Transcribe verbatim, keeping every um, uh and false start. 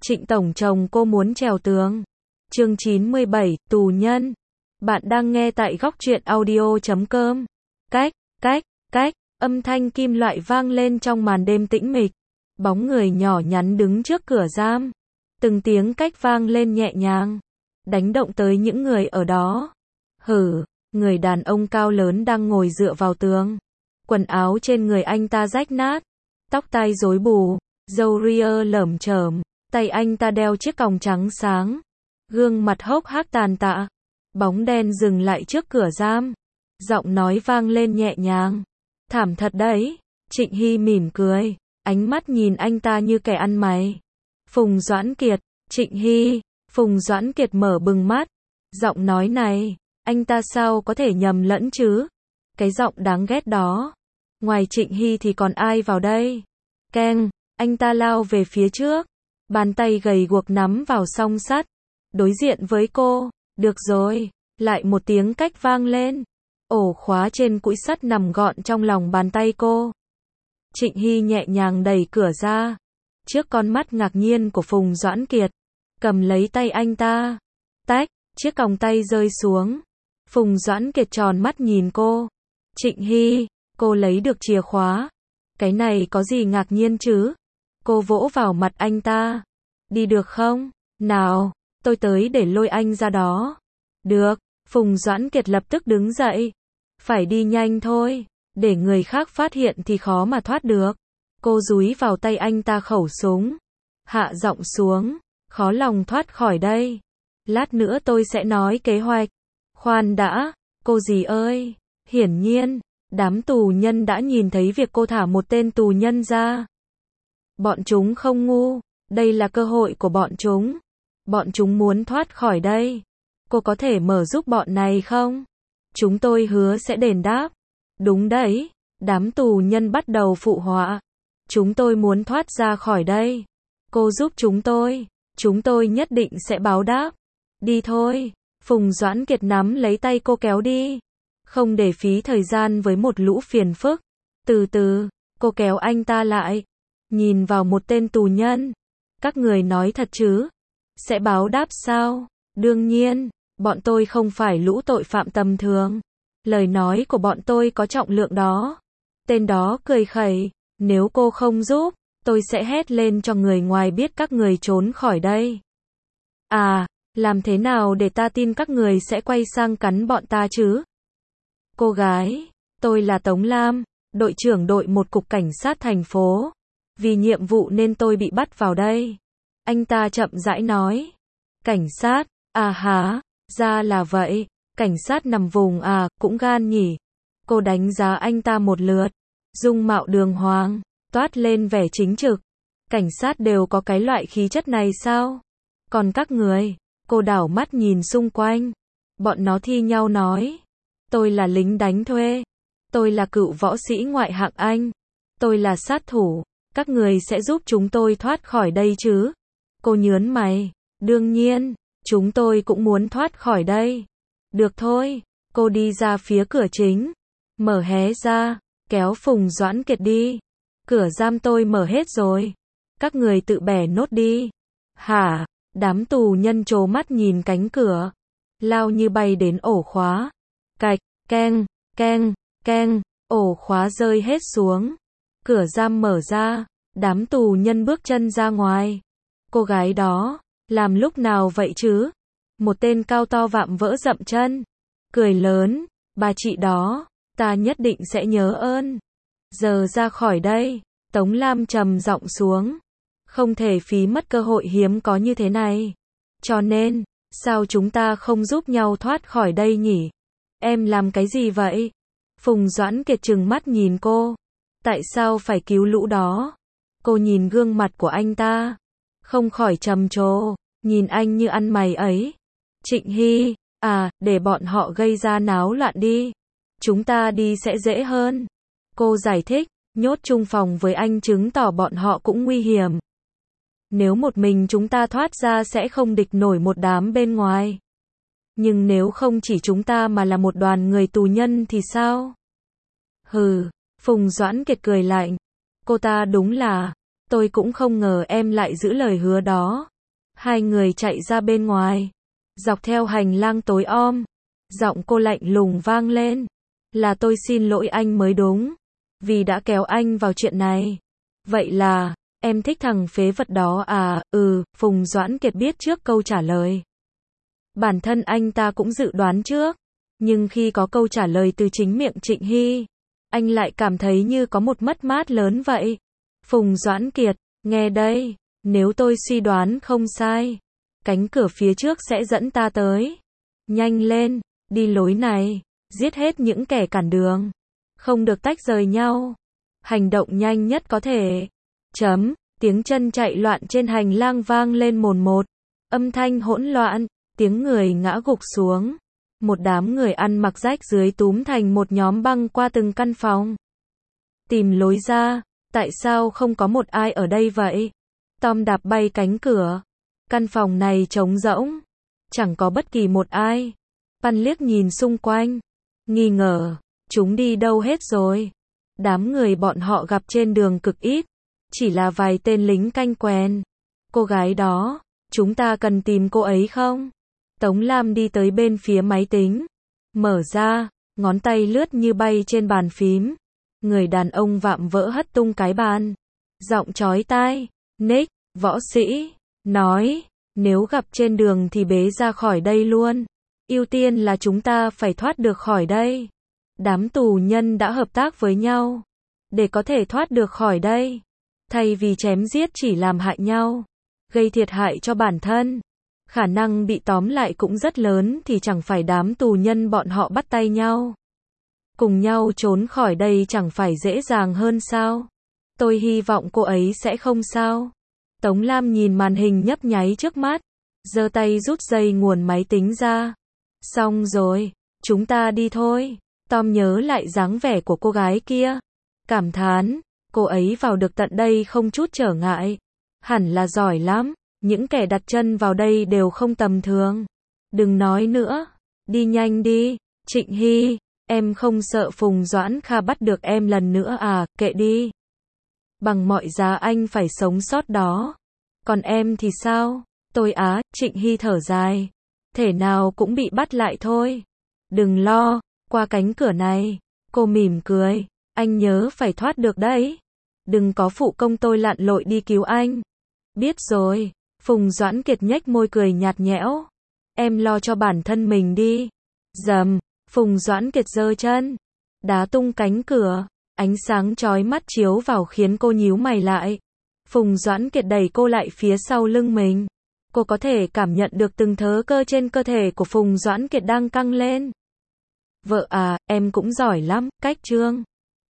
Trịnh tổng chồng cô muốn trèo tường. Chương chín mươi bảy, tù nhân. Bạn đang nghe tại góc truyện audio chấm com. Cách, cách, cách, âm thanh kim loại vang lên trong màn đêm tĩnh mịch. Bóng người nhỏ nhắn đứng trước cửa giam. Từng tiếng cách vang lên nhẹ nhàng, đánh động tới những người ở đó. Hử, người đàn ông cao lớn đang ngồi dựa vào tường. Quần áo trên người anh ta rách nát, tóc tai rối bù, râu ria lởm chởm, tay anh ta đeo chiếc còng trắng sáng. Gương mặt hốc hác tàn tạ. Bóng đen dừng lại trước cửa giam. Giọng nói vang lên nhẹ nhàng. Thảm thật đấy. Trịnh Hy mỉm cười, ánh mắt nhìn anh ta như kẻ ăn mày. Phùng Doãn Kiệt, Trịnh Hy, Phùng Doãn Kiệt mở bừng mắt. Giọng nói này, anh ta sao có thể nhầm lẫn chứ? Cái giọng đáng ghét đó. Ngoài Trịnh Hy thì còn ai vào đây? Keng, anh ta lao về phía trước. Bàn tay gầy guộc nắm vào song sắt. Đối diện với cô. Được rồi. Lại một tiếng cách vang lên. Ổ khóa trên cũi sắt nằm gọn trong lòng bàn tay cô. Trịnh Hy nhẹ nhàng đẩy cửa ra. Trước con mắt ngạc nhiên của Phùng Doãn Kiệt. Cầm lấy tay anh ta. Tách, chiếc còng tay rơi xuống. Phùng Doãn Kiệt tròn mắt nhìn cô. Trịnh Hy, cô lấy được chìa khóa. Cái này có gì ngạc nhiên chứ? Cô vỗ vào mặt anh ta. Đi được không? Nào, tôi tới để lôi anh ra đó. Được, Phùng Doãn Kiệt lập tức đứng dậy. Phải đi nhanh thôi, để người khác phát hiện thì khó mà thoát được. Cô dúi vào tay anh ta khẩu súng. Hạ giọng xuống, khó lòng thoát khỏi đây. Lát nữa tôi sẽ nói kế hoạch. Khoan đã, cô dì ơi. Hiển nhiên, đám tù nhân đã nhìn thấy việc cô thả một tên tù nhân ra. Bọn chúng không ngu, đây là cơ hội của bọn chúng. Bọn chúng muốn thoát khỏi đây. Cô có thể mở giúp bọn này không? Chúng tôi hứa sẽ đền đáp. Đúng đấy, đám tù nhân bắt đầu phụ họa. Chúng tôi muốn thoát ra khỏi đây. Cô giúp chúng tôi, chúng tôi nhất định sẽ báo đáp. Đi thôi, Phùng Doãn Kiệt nắm lấy tay cô kéo đi. Không để phí thời gian với một lũ phiền phức. Từ từ, cô kéo anh ta lại. Nhìn vào một tên tù nhân. Các người nói thật chứ? Sẽ báo đáp sao? Đương nhiên, bọn tôi không phải lũ tội phạm tầm thường. Lời nói của bọn tôi có trọng lượng đó. Tên đó cười khẩy. Nếu cô không giúp, tôi sẽ hét lên cho người ngoài biết các người trốn khỏi đây. À, làm thế nào để ta tin các người sẽ quay sang cắn bọn ta chứ? Cô gái, tôi là Tống Lam, đội trưởng đội một cục cảnh sát thành phố. Vì nhiệm vụ nên tôi bị bắt vào đây. Anh ta chậm rãi nói. Cảnh sát, à hả, ra là vậy. Cảnh sát nằm vùng à, cũng gan nhỉ. Cô đánh giá anh ta một lượt. Dung mạo đường hoàng, toát lên vẻ chính trực. Cảnh sát đều có cái loại khí chất này sao? Còn các người, cô đảo mắt nhìn xung quanh. Bọn nó thi nhau nói. Tôi là lính đánh thuê. Tôi là cựu võ sĩ ngoại hạng Anh. Tôi là sát thủ. Các người sẽ giúp chúng tôi thoát khỏi đây chứ? Cô nhớn mày. Đương nhiên, chúng tôi cũng muốn thoát khỏi đây. Được thôi, cô đi ra phía cửa chính. Mở hé ra, kéo Phùng Doãn Kiệt đi. Cửa giam tôi mở hết rồi. Các người tự bẻ nốt đi. Hả? Đám tù nhân trố mắt nhìn cánh cửa. Lao như bay đến ổ khóa. Cạch, keng, keng, keng, ổ khóa rơi hết xuống. Cửa giam mở ra, đám tù nhân bước chân ra ngoài. Cô gái đó, làm lúc nào vậy chứ? Một tên cao to vạm vỡ dậm chân. Cười lớn, bà chị đó, ta nhất định sẽ nhớ ơn. Giờ ra khỏi đây, Tống Lam trầm giọng xuống. Không thể phí mất cơ hội hiếm có như thế này. Cho nên, sao chúng ta không giúp nhau thoát khỏi đây nhỉ? Em làm cái gì vậy? Phùng Doãn Kiệt trừng mắt nhìn cô. Tại sao phải cứu lũ đó? Cô nhìn gương mặt của anh ta. Không khỏi trầm trồ, nhìn anh như ăn mày ấy. Trịnh Hy, à, để bọn họ gây ra náo loạn đi. Chúng ta đi sẽ dễ hơn. Cô giải thích, nhốt chung phòng với anh chứng tỏ bọn họ cũng nguy hiểm. Nếu một mình chúng ta thoát ra sẽ không địch nổi một đám bên ngoài. Nhưng nếu không chỉ chúng ta mà là một đoàn người tù nhân thì sao? Hừ, Phùng Doãn Kiệt cười lạnh. Cô ta đúng là, tôi cũng không ngờ em lại giữ lời hứa đó. Hai người chạy ra bên ngoài. Dọc theo hành lang tối om. Giọng cô lạnh lùng vang lên. Là tôi xin lỗi anh mới đúng. Vì đã kéo anh vào chuyện này. Vậy là, em thích thằng phế vật đó à? Ừ, Phùng Doãn Kiệt biết trước câu trả lời. Bản thân anh ta cũng dự đoán trước. Nhưng khi có câu trả lời từ chính miệng Trịnh Hy, anh lại cảm thấy như có một mất mát lớn vậy. Phùng Doãn Kiệt, nghe đây, nếu tôi suy đoán không sai, cánh cửa phía trước sẽ dẫn ta tới. Nhanh lên, đi lối này, giết hết những kẻ cản đường. Không được tách rời nhau. Hành động nhanh nhất có thể. Chấm, tiếng chân chạy loạn trên hành lang vang lên mồn một. Âm thanh hỗn loạn, tiếng người ngã gục xuống. Một đám người ăn mặc rách dưới túm thành một nhóm băng qua từng căn phòng. Tìm lối ra, tại sao không có một ai ở đây vậy? Tom đạp bay cánh cửa. Căn phòng này trống rỗng. Chẳng có bất kỳ một ai. Pan liếc nhìn xung quanh. Nghi ngờ, chúng đi đâu hết rồi? Đám người bọn họ gặp trên đường cực ít. Chỉ là vài tên lính canh quèn. Cô gái đó, chúng ta cần tìm cô ấy không? Tống Lam đi tới bên phía máy tính. Mở ra, ngón tay lướt như bay trên bàn phím. Người đàn ông vạm vỡ hất tung cái bàn. Giọng chói tai. Nick, võ sĩ, nói, nếu gặp trên đường thì bế ra khỏi đây luôn. Ưu tiên là chúng ta phải thoát được khỏi đây. Đám tù nhân đã hợp tác với nhau. Để có thể thoát được khỏi đây. Thay vì chém giết chỉ làm hại nhau. Gây thiệt hại cho bản thân. Khả năng bị tóm lại cũng rất lớn thì chẳng phải đám tù nhân bọn họ bắt tay nhau. Cùng nhau trốn khỏi đây chẳng phải dễ dàng hơn sao? Tôi hy vọng cô ấy sẽ không sao. Tống Lam nhìn màn hình nhấp nháy trước mắt. Giơ tay rút dây nguồn máy tính ra. Xong rồi, chúng ta đi thôi. Tom nhớ lại dáng vẻ của cô gái kia. Cảm thán, cô ấy vào được tận đây không chút trở ngại. Hẳn là giỏi lắm. Những kẻ đặt chân vào đây đều không tầm thường. Đừng nói nữa. Đi nhanh đi. Trịnh Hy, em không sợ Phùng Doãn Kha bắt được em lần nữa à? Kệ đi. Bằng mọi giá anh phải sống sót đó. Còn em thì sao? Tôi á, Trịnh Hy thở dài. Thể nào cũng bị bắt lại thôi. Đừng lo, qua cánh cửa này. Cô mỉm cười. Anh nhớ phải thoát được đấy. Đừng có phụ công tôi lặn lội đi cứu anh. Biết rồi. Phùng Doãn Kiệt nhếch môi cười nhạt nhẽo. Em lo cho bản thân mình đi. Dầm, Phùng Doãn Kiệt giơ chân. Đá tung cánh cửa. Ánh sáng chói mắt chiếu vào khiến cô nhíu mày lại. Phùng Doãn Kiệt đẩy cô lại phía sau lưng mình. Cô có thể cảm nhận được từng thớ cơ trên cơ thể của Phùng Doãn Kiệt đang căng lên. Vợ à, em cũng giỏi lắm, cách trương.